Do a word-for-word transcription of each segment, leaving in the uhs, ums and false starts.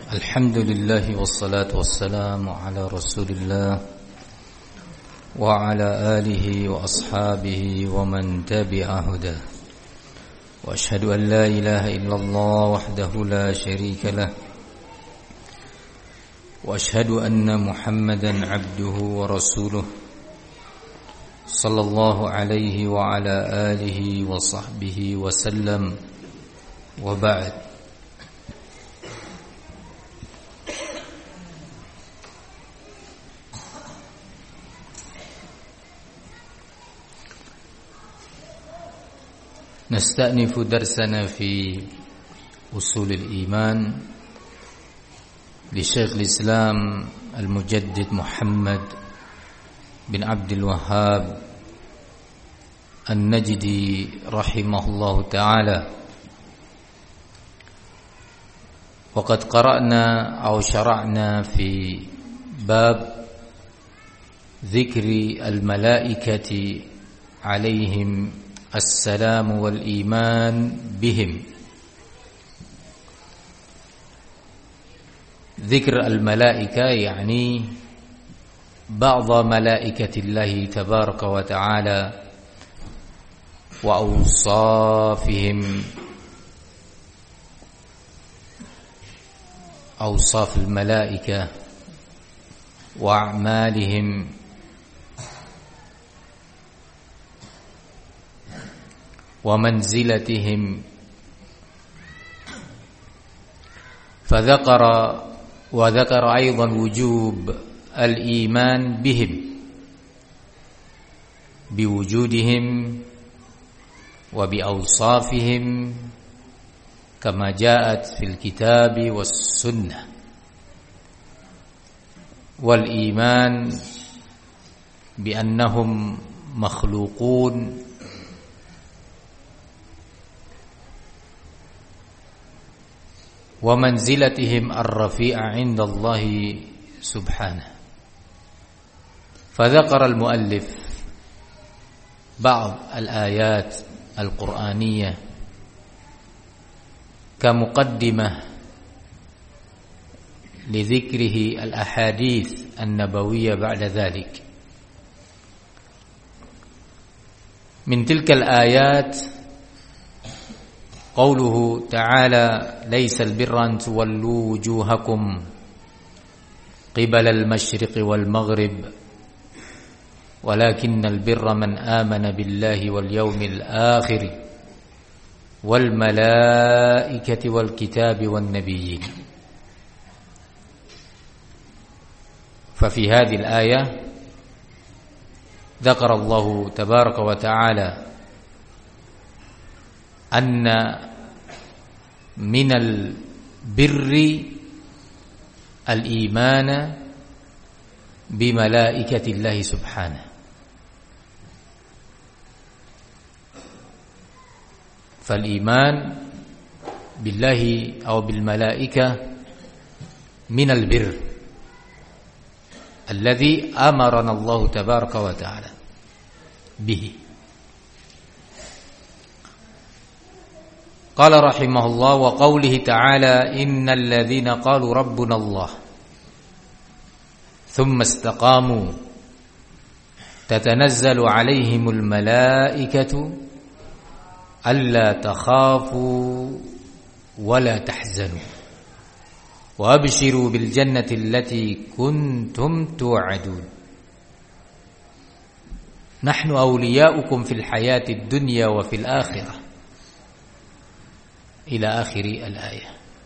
الحمد لله والصلاة والسلام على رسول الله وعلى آله وأصحابه ومن تبع هداه وأشهد أن لا إله إلا الله وحده لا شريك له وأشهد أن محمدا عبده ورسوله صلى الله عليه وعلى آله وصحبه وسلم وبعد. نستأنف درسنا في أصول الإيمان لشيخ الإسلام المجدد محمد بن عبد الوهاب النجدي رحمه الله تعالى. وقد قرأنا أو شرعنا في باب ذكر الملائكة عليهم السلام والإيمان بهم. ذكر الملائكة يعني بعض ملائكة الله تبارك وتعالى وأوصافهم أوصاف الملائكة وأعمالهم ومنزلتهم، فذكر وذكر أيضا وجوب الإيمان بهم بوجودهم وبأوصافهم كما جاءت في الكتاب والسنة، والإيمان بأنهم مخلوقون ومنزلتهم الرفيعة عند الله سبحانه. فذكر المؤلف بعض الآيات القرآنية كمقدمة لذكره الأحاديث النبوية بعد ذلك. من تلك الآيات قوله تعالى: ليس البر أن تولوا وجوهكم قبل المشرق والمغرب ولكن البر من آمن بالله واليوم الآخر والملائكة والكتاب والنبيين. ففي هذه الآية ذكر الله تبارك وتعالى أن من البر الإيمان بملائكة الله سبحانه. فالإيمان بالله أو بالملائكة من البر الذي أمرنا الله تبارك وتعالى به. قال رحمه الله: وقوله تعالى: إن الذين قالوا ربنا الله ثم استقاموا تتنزل عليهم الملائكة ألا تخافوا ولا تحزنوا وأبشروا بالجنة التي كنتم توعدون نحن أولياؤكم في الحياة الدنيا وفي الآخرة إلى آخر الآية.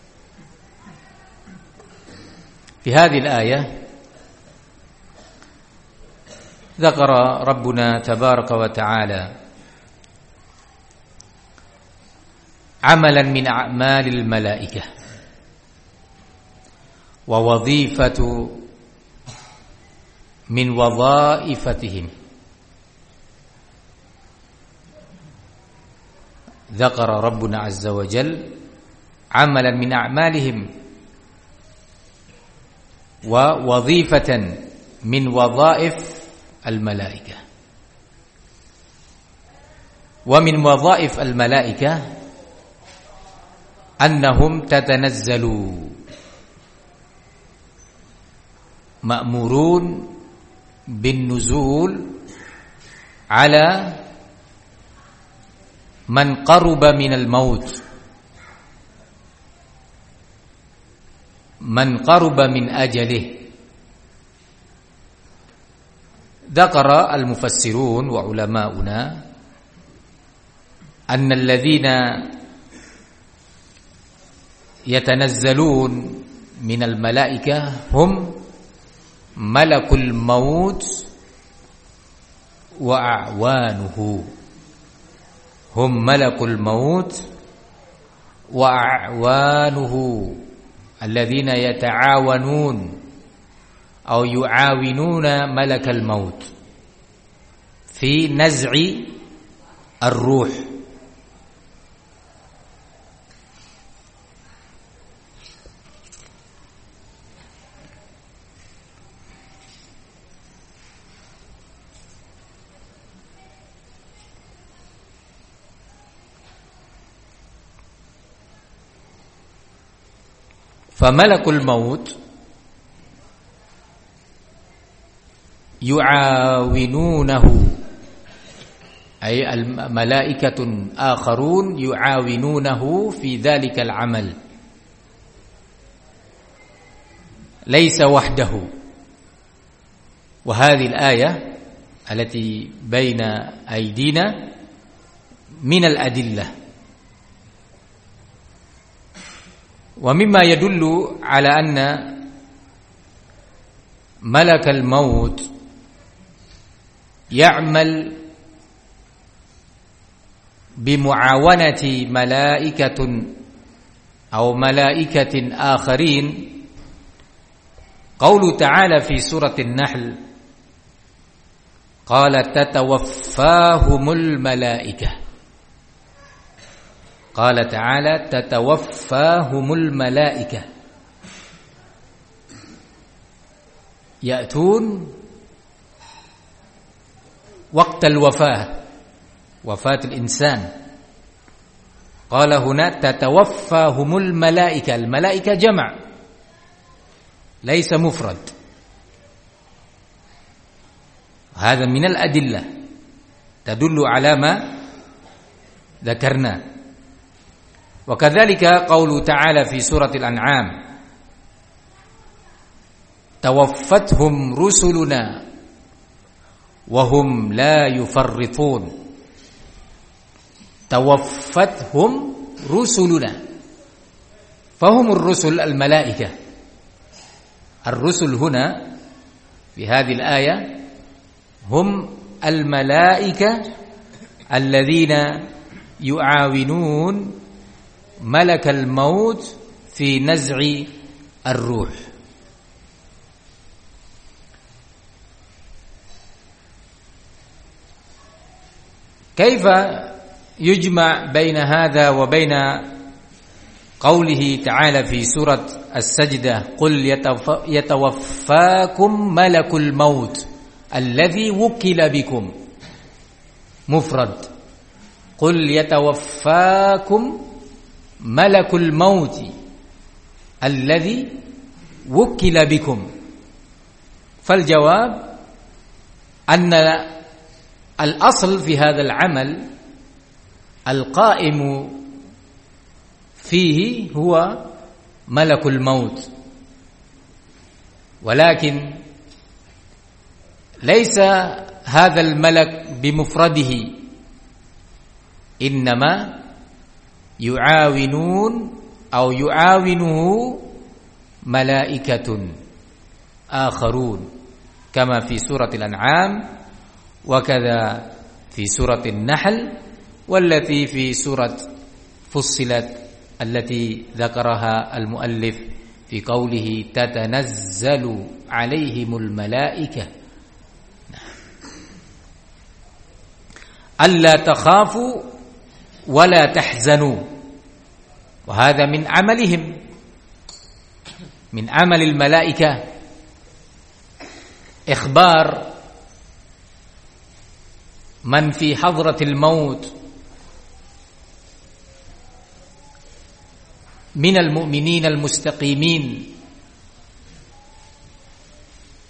في هذه الآية ذكر ربنا تبارك وتعالى عملا من أعمال الملائكة ووظيفة من وظائفتهم. ذكر ربنا عز وجل عملا من أعمالهم ووظيفة من وظائف الملائكة. ومن وظائف الملائكة أنهم تتنزل ma'murun bin nuzul ala man qaruba minal maut, man qaruba min ajalih. Dzakara al-mufassirun wa ulama'una anna alladhina yatanazzalun minal malaikah hum malakul maut wa a'wanuhu, hum malakul maut wa a'wanuhu alladhina yata'awanun aw yu'awinuna malakal maut fi naz'i ar-ruh. Famalakul maut yu'awinunahu, ay al-malaikatun akharun yu'awinunahu fi dhalikal amal, laysa wahdahu. Wa hadhihi al-ayah allati baina aydina min al-adillah. Wa mimma yadullu ala anna malakal maut ya'mal bimu'awanati malaikatun aw malaikatin akharin qawlu ta'ala fi suratin Nahl, qala tatawaffahumul malaikah. Qala ta'ala tatawaffahumul malaikah ya'tun waqtal wafah, wafatul insan. Qala huna tatawaffahumul malaikah, al malaikah jama' laysa mufrad. Hadha min al adillah tadullu ala ma dzakarna. Wa kadzalika qaulu ta'ala fi suratil an'am, tawaffathum rusuluna wa hum la yufarritun. Tawaffathum rusuluna, fahumur rusul al malaikah. Ar-rusul huna fi hadhihi al-ayah hum al malaikah alladhina yu'awinun malakal maut fi naz'i ar-ruh. Kaifa yujma' baina hadha wa baina qawlihi ta'ala fi surat as-sajdah, qul yatawaffakum malakul maut alladhi wukila bikum, mufrad. Qul yatawaffakum malakul mauti alladhi wukila bikum. Fal jawab anna al-asl fi hadha al-amal al-qa'imu fihi huwa malakul maut, walakin laysa hadha al-malak bimufradihi, innama yu'awinun aw yu'awinuhu malaikatun akharun kama fi suratil an'am wa kadza fi suratil nahl wallati fi surat fussilat allati dzakaraha al-muallif fi qawlihi tatanazzalu alaihimul malaikah alla takhafu wala tahzanu. Wa hadha min amalihim, min amalil malaikah ikhbar man fi hadratil maut minal mu'minin al mustaqimin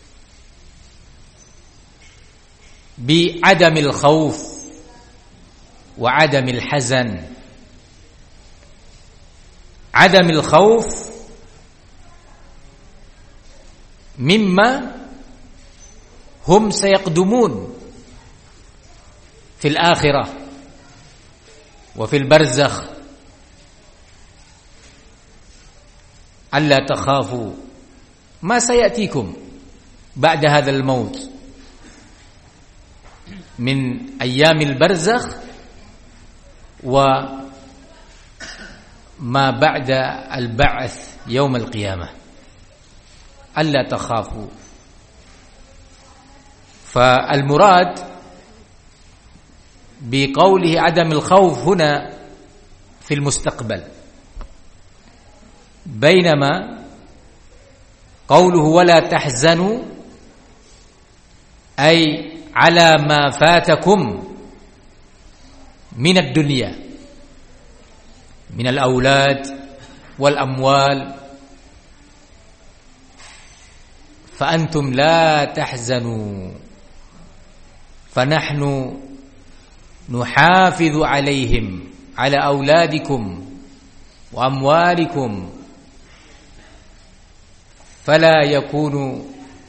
بعدم الخوف وعدم الحزن. عدم الخوف مما هم سيقدمون في الآخرة وفي البرزخ، ألا تخافوا ما سيأتيكم بعد هذا الموت من أيام البرزخ وما بعد البعث يوم القيامة، ألا تخافوا. فالمراد بقوله عدم الخوف هنا في المستقبل، بينما قوله ولا تحزنوا أي على ما فاتكم من الدنيا من الأولاد والأموال، فأنتم لا تحزنوا، فنحن نحافظ عليهم على أولادكم وأموالكم، فلا يكون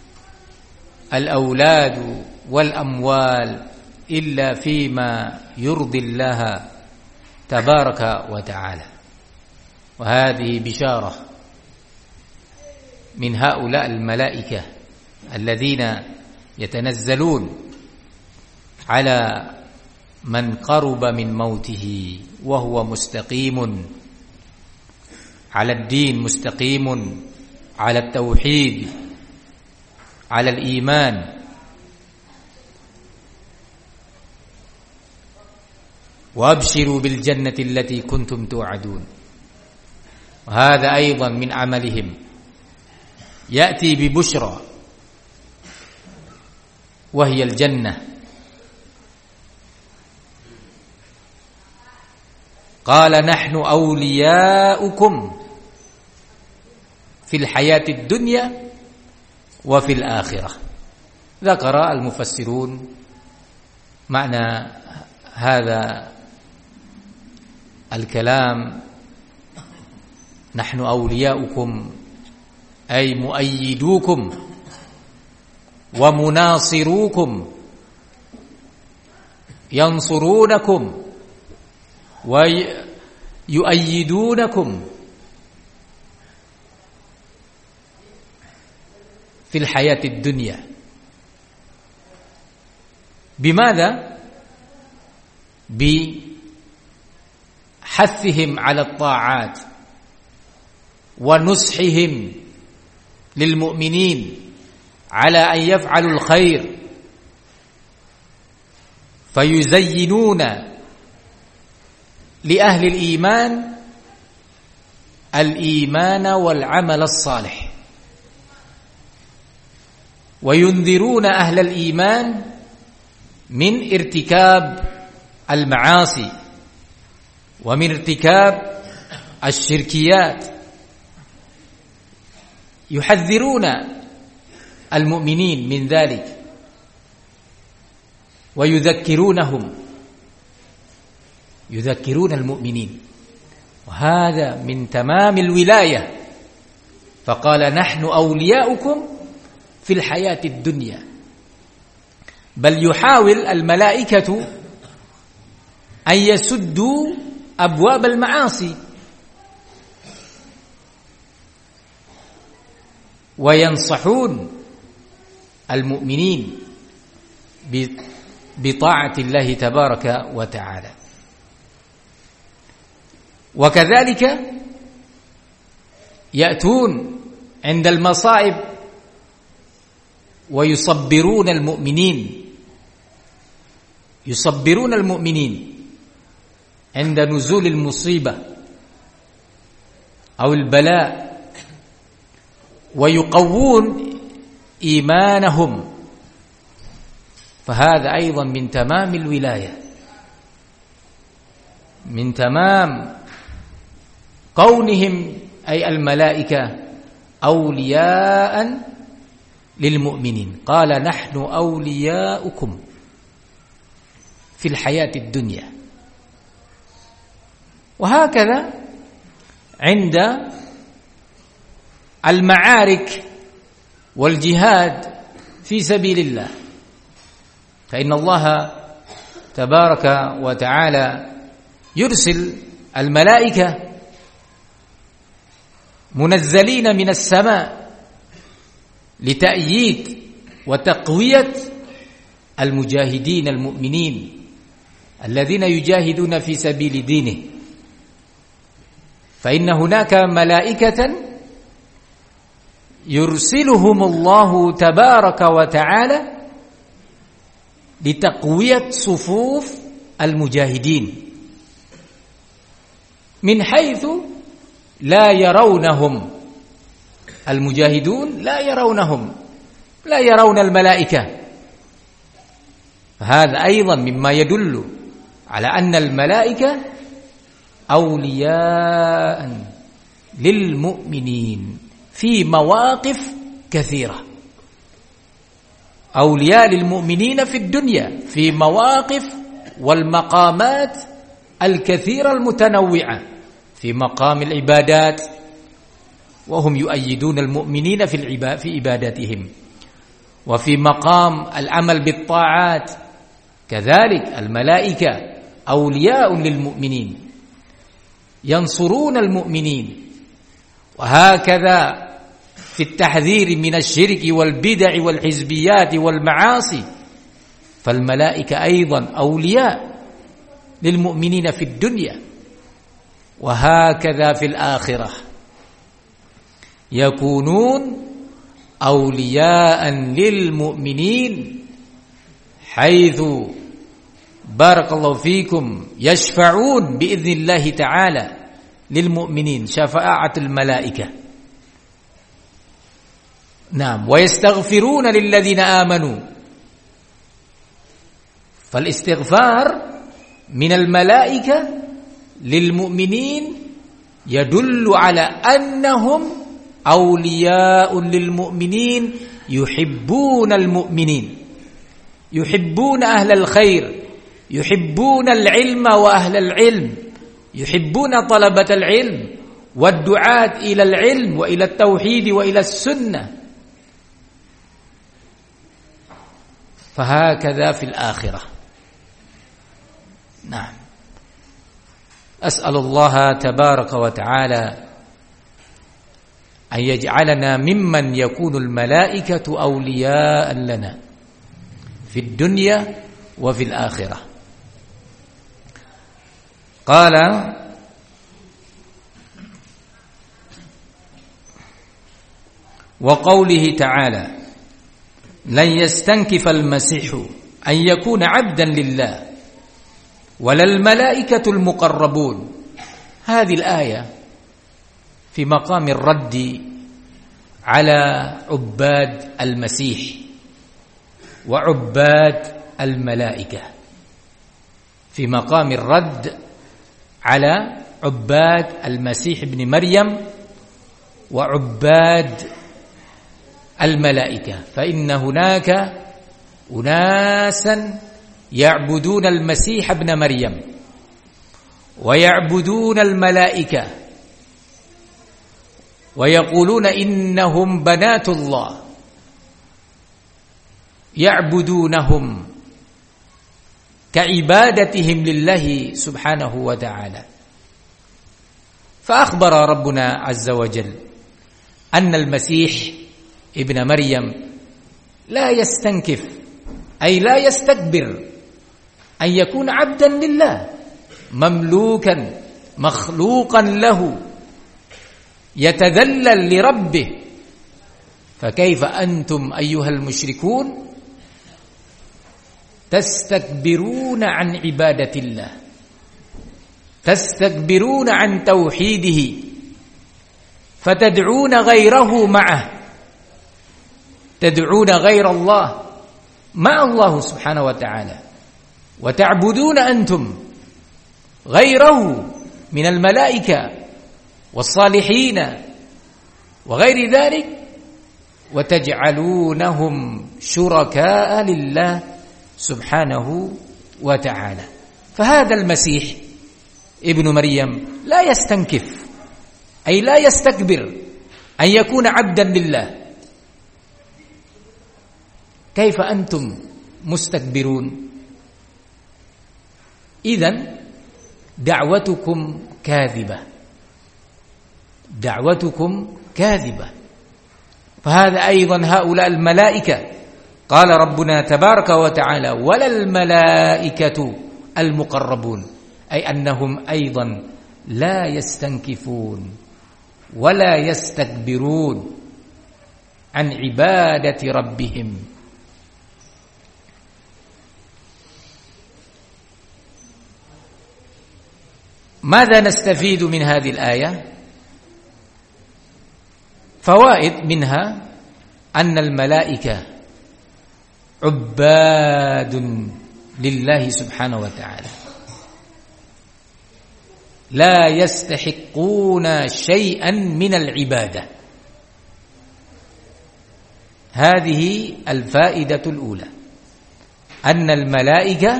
الأولاد والأموال إلا فيما يرضي الله تبارك وتعالى. وهذه بشارة من هؤلاء الملائكة الذين يتنزلون على من قرب من موته وهو مستقيم على الدين، مستقيم على التوحيد، على الإيمان. وأبشروا بالجنة التي كنتم توعدون. وهذا أيضا من عملهم، يأتي ببشرى وهي الجنة. قال نحن أولياؤكم في الحياة الدنيا وفي الآخرة. ذكر المفسرون معنى هذا الكلام، نحن أولياؤكم أي مؤيدوكم ومناصروكم، ينصرونكم ويؤيدونكم في الحياة الدنيا. بماذا؟ بحثهم على الطاعات ونصحهم للمؤمنين على أن يفعلوا الخير، فيزينون لأهل الإيمان الإيمان والعمل الصالح، وينذرون أهل الإيمان من ارتكاب المعاصي ومن ارتكاب الشركيات، يحذرون المؤمنين من ذلك ويذكرونهم، يذكرون المؤمنين. وهذا من تمام الولاية. فقال نحن أولياؤكم في الحياة الدنيا، بل يحاول الملائكة أن يسدوا أبواب المعاصي وينصحون المؤمنين بطاعة الله تبارك وتعالى. وكذلك يأتون عند المصائب ويصبرون المؤمنين، يصبرون المؤمنين عند نزول المصيبة أو البلاء، ويقوون إيمانهم. فهذا أيضا من تمام الولاية، من تمام كونهم أي الملائكة أولياء للمؤمنين. قال نحن أولياؤكم في الحياة الدنيا. وهكذا عند المعارك والجهاد في سبيل الله، فإن الله تبارك وتعالى يرسل الملائكة منزلين من السماء لتأييد وتقوية المجاهدين المؤمنين الذين يجاهدون في سبيل دينه. فإن هناك ملائكة يرسلهم الله تبارك وتعالى لتقوية صفوف المجاهدين من حيث لا يرونهم. المجاهدون لا يرونهم، لا يرون الملائكة. فهذا أيضا مما يدل على أن الملائكة أولياء للمؤمنين في مواقف كثيرة، أولياء للمؤمنين في الدنيا في مواقف والمقامات الكثيرة المتنوعة، في مقام العبادات وهم يؤيدون المؤمنين في العباد في عباداتهم، وفي مقام العمل بالطاعات كذلك الملائكة أولياء للمؤمنين ينصرون المؤمنين. وهكذا في التحذير من الشرك والبدع والحزبيات والمعاصي، فالملائكة أيضا أولياء للمؤمنين في الدنيا. وهكذا في الآخرة يكونون أولياء للمؤمنين، حيث بارك الله فيكم يشفعون بإذن الله تعالى للمؤمنين شفاعة الملائكة. نعم، ويستغفرون للذين آمنوا. فالاستغفار من الملائكة للمؤمنين يدل على أنهم أولياء للمؤمنين، يحبون المؤمنين، يحبون أهل الخير، يحبون العلم وأهل العلم، يحبون طلبة العلم والدعاة إلى العلم وإلى التوحيد وإلى السنة. فهكذا في الآخرة. نعم، أسأل الله تبارك وتعالى أن يجعلنا ممن يكون الملائكة أولياء لنا في الدنيا وفي الآخرة. قال: وقوله تعالى: لن يستنكف المسيح أن يكون عبدا لله ولا الملائكة المقربون. هذه الآية في مقام الرد على عباد المسيح وعباد الملائكة، في مقام الرد على عباد المسيح ابن مريم وعباد الملائكة. فإن هناك أناسا يعبدون المسيح ابن مريم ويعبدون الملائكة ويقولون إنهم بنات الله، يعبدونهم كعبادتهم لله سبحانه وتعالى. فأخبر ربنا عز وجل أن المسيح ابن مريم لا يستنكف، أي لا يستكبر أن يكون عبدا لله، مملوكا مخلوقا له، يتذلل لربه. فكيف أنتم أيها المشركون تستكبرون عن عبادة الله، تستكبرون عن توحيده، فتدعون غيره معه، تدعون غير الله مع الله سبحانه وتعالى، وتعبدون أنتم غيره من الملائكة والصالحين وغير ذلك، وتجعلونهم شركاء لله سبحانه وتعالى. فهذا المسيح ابن مريم لا يستنكف، أي لا يستكبر أن يكون عبدا لله. كيف أنتم مستكبرون؟ إذن دعوتكم كاذبة، دعوتكم كاذبة. فهذا أيضا هؤلاء الملائكة قال ربنا تبارك وتعالى ولا الملائكة المقربون، أي أنهم أيضا لا يستنكفون ولا يستكبرون عن عبادة ربهم. ماذا نستفيد من هذه الآية؟ فوائد منها أن الملائكة عباد لله سبحانه وتعالى، لا يستحقون شيئا من العبادة. هذه الفائدة الأولى، أن الملائكة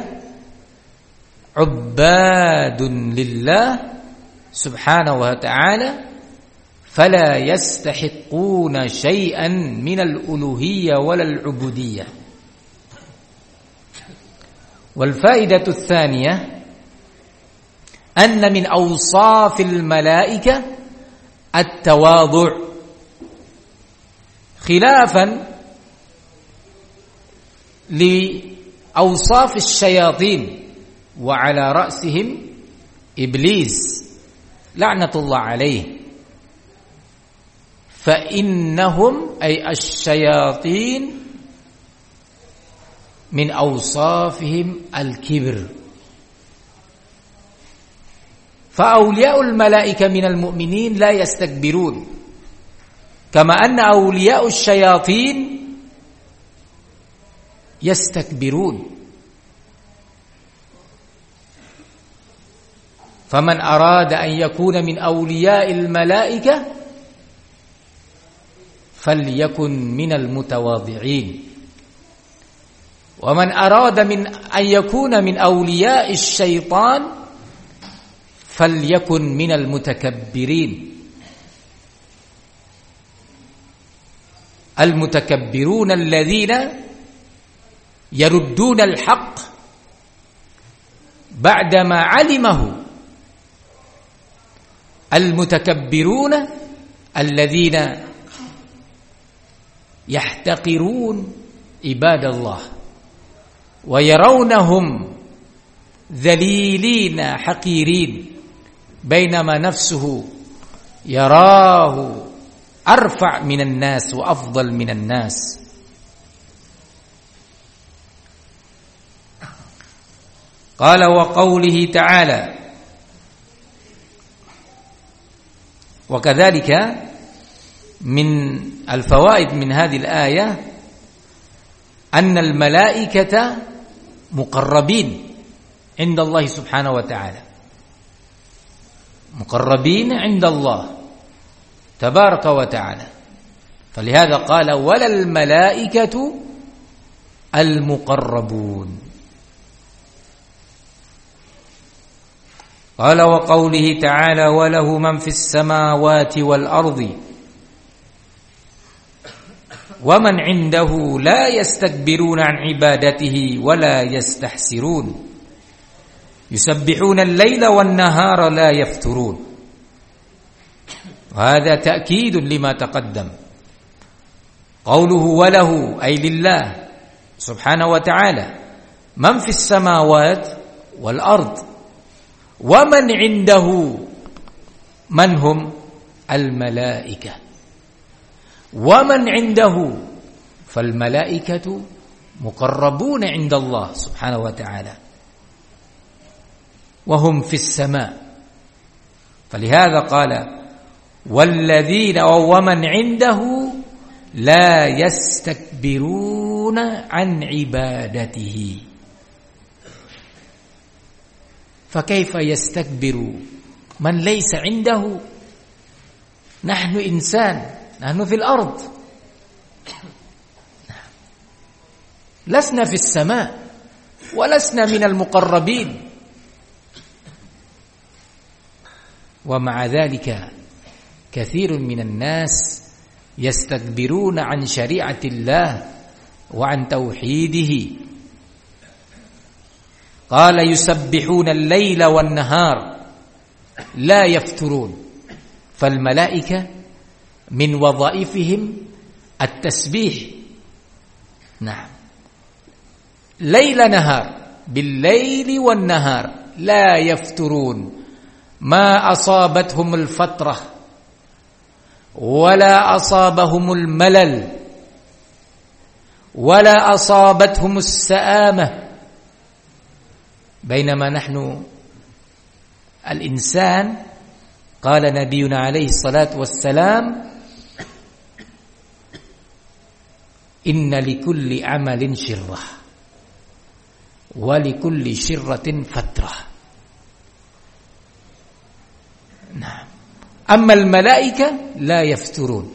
عباد لله سبحانه وتعالى فلا يستحقون شيئا من الألوهية ولا العبودية. والفائدة الثانية أن من أوصاف الملائكة التواضع، خلافا لأوصاف الشياطين، وعلى رأسهم إبليس لعنة الله عليه، فإنهم أي الشياطين من أوصافهم الكبر. فأولياء الملائكة من المؤمنين لا يستكبرون، كما أن أولياء الشياطين يستكبرون. فمن أراد أن يكون من أولياء الملائكة فليكن من المتواضعين، ومن أراد من أن يكون من أولياء الشيطان فليكن من المتكبرين. المتكبرون الذين يردون الحق بعدما علمه، المتكبرون الذين يحتقرون عباد الله ويرونهم ذليلين حقيرين، بينما نفسه يراه أرفع من الناس وأفضل من الناس. قال وقوله تعالى وكذلك من الفوائد من هذه الآية أن الملائكة مقربين عند الله سبحانه وتعالى، مقربين عند الله تبارك وتعالى. فلهذا قال ولا الملائكة المقربون. قال وقوله تعالى وله من في السماوات والأرض ومن عنده لا يستكبرون عن عبادته ولا يستحسرون يسبحون الليل والنهار لا يفترون. وهذا تأكيد لما تقدم. قوله وله أي لله سبحانه وتعالى من في السماوات والأرض، ومن عنده من هم؟ الملائكة. ومن عنده، فالملائكة مقربون عند الله سبحانه وتعالى وهم في السماء. فلهذا قال والذين ومن عنده لا يستكبرون عن عبادته. فكيف يستكبر من ليس عنده؟ نحن إنسان، نحن في الأرض، لسنا في السماء، ولسنا من المقربين. ومع ذلك كثير من الناس يستكبرون عن شريعة الله وعن توحيده. قال يسبحون الليل والنهار لا يفترون. فالملائكة من وظائفهم التسبيح، نعم، ليل نهار، بالليل والنهار لا يفترون. ما أصابتهم الفترة ولا أصابهم الملل ولا أصابتهم السآمة. بينما نحن الإنسان، قال نبينا عليه الصلاة والسلام: إن لكل عمل شرة ولكل شرة فترة. نعم. أما الملائكة لا يفترون،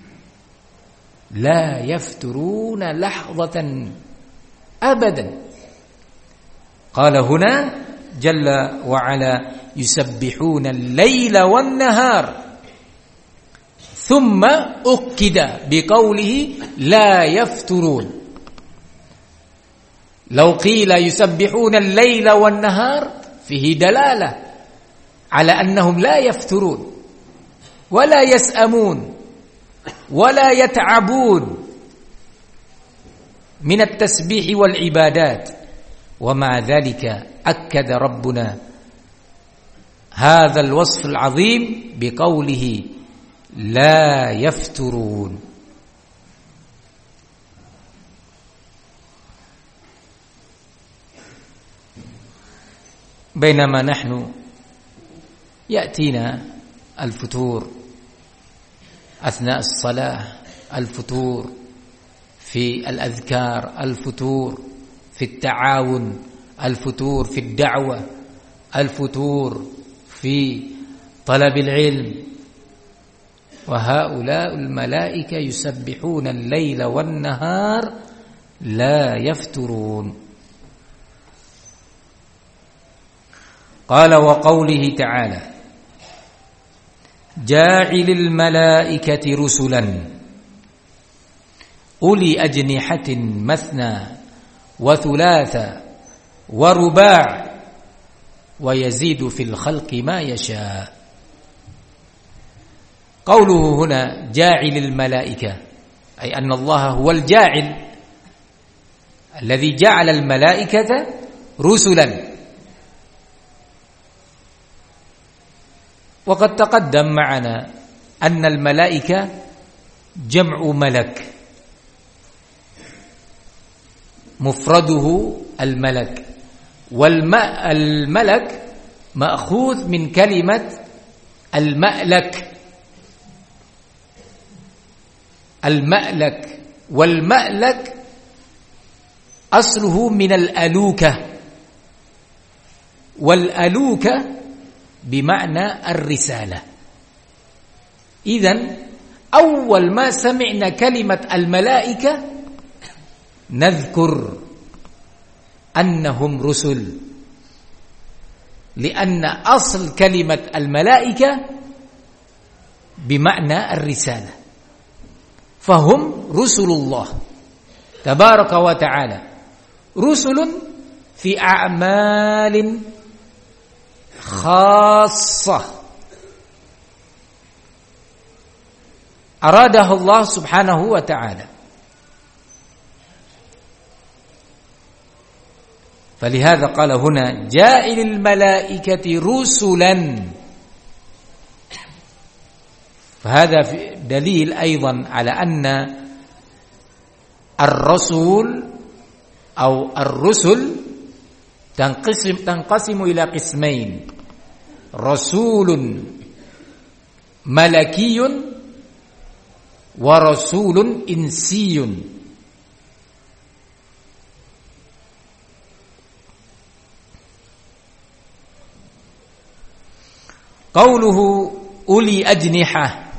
لا يفترون لحظة أبدا. قال هنا جل وعلا: يسبحون الليل والنهار، ثم أكد بقوله لا يفترون. لو قيل يسبحون الليل والنهار فيه دلالة على أنهم لا يفترون ولا يسأمون ولا يتعبون من التسبيح والعبادات. ومع ذلك أكد ربنا هذا الوصف العظيم بقوله لا يفترون. بينما نحن يأتينا الفتور أثناء الصلاة، الفتور في الأذكار، الفتور في التعاون، الفتور في الدعوة، الفتور في طلب العلم. وهؤلاء الملائكة يسبحون الليل والنهار لا يفترون. قال: وقوله تعالى: جاعل الملائكة رسلا أولي أجنحة مثنى وثلاث ورباع ويزيد في الخلق ما يشاء. قوله هنا جاعل الملائكة، أي أن الله هو الجاعل الذي جعل الملائكة رسلا. وقد تقدم معنا أن الملائكة جمع ملك، مفرده الملك، والملك مأخوذ من كلمة المألك، المألك، والمألك أصله من الألوكة، والألوكة بمعنى الرسالة. إذن أول ما سمعنا كلمة الملائكة نذكر أنهم رسل، لأن أصل كلمة الملائكة بمعنى الرسالة، فهم رسل الله تبارك وتعالى، رسل في أعمال خاصة أرادها الله سبحانه وتعالى. فلهذا قال هنا جاعل الملائكة رسلا. فهذا دليل أيضا على أن الرسول أو الرسل تنقسم تنقسم إلى قسمين: رسول ملكي ورسول إنسي. قوله أولي أجنحة،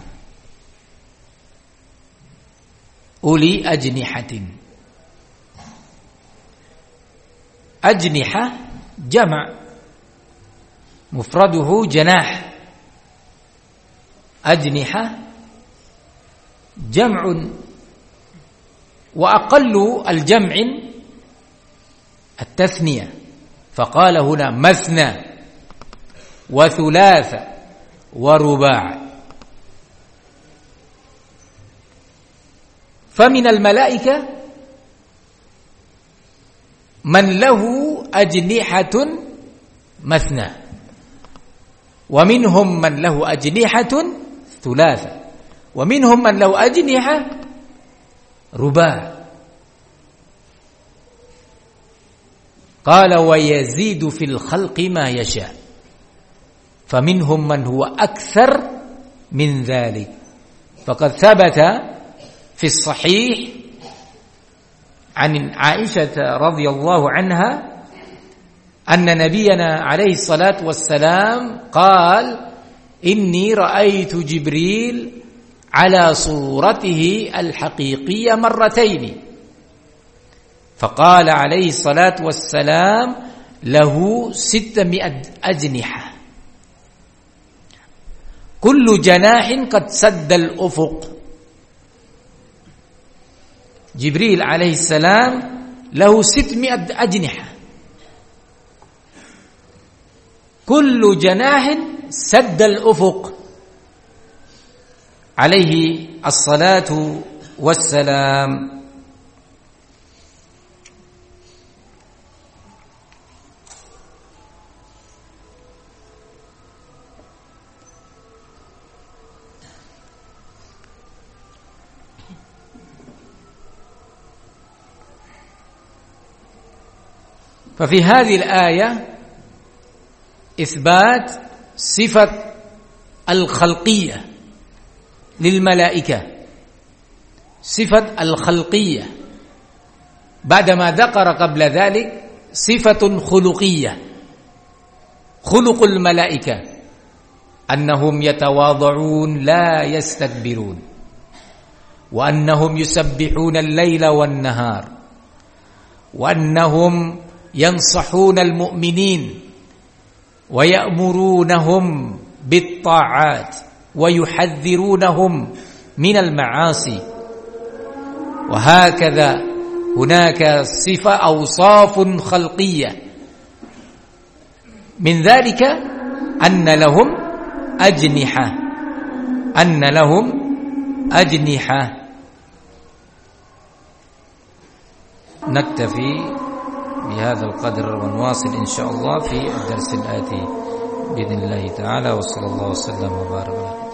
أولي أجنحة، أجنحة جمع، مفرده جناح. أجنحة جمع، وأقل الجمع التثنية، فقال هنا مثنى وثلاث ورباع. فمن الملائكة من له أجنحة مثنى، ومنهم من له أجنحة ثلاثة، ومنهم من له أجنحة رباع. قال ويزيد في الخلق ما يشاء، فمنهم من هو أكثر من ذلك. فقد ثبت في الصحيح عن عائشة رضي الله عنها أن نبينا عليه الصلاة والسلام قال إني رأيت جبريل على صورته الحقيقية مرتين، فقال عليه الصلاة والسلام له ستمائة أجنحة، كل جناح قد سد الأفق. جبريل عليه السلام له ستمائة أجنحة، كل جناح سد الأفق، عليه الصلاة والسلام. ففي هذه الآية إثبات صفة الخلقية للملائكة، صفة الخلقية، بعدما ذكر قبل ذلك صفة خلقية. خلق الملائكة أنهم يتواضعون لا يستكبرون، وأنهم يسبحون الليل والنهار، وأنهم ينصحون المؤمنين ويأمرونهم بالطاعات ويحذرونهم من المعاصي. وهكذا هناك صفة أوصاف خلقية، من ذلك أن لهم أجنحة، أن لهم أجنحة. نكتفي بهذا القدر ونواصل إن شاء الله في الدرس الآتي بإذن الله تعالى، وصلى الله وسلم وبارك.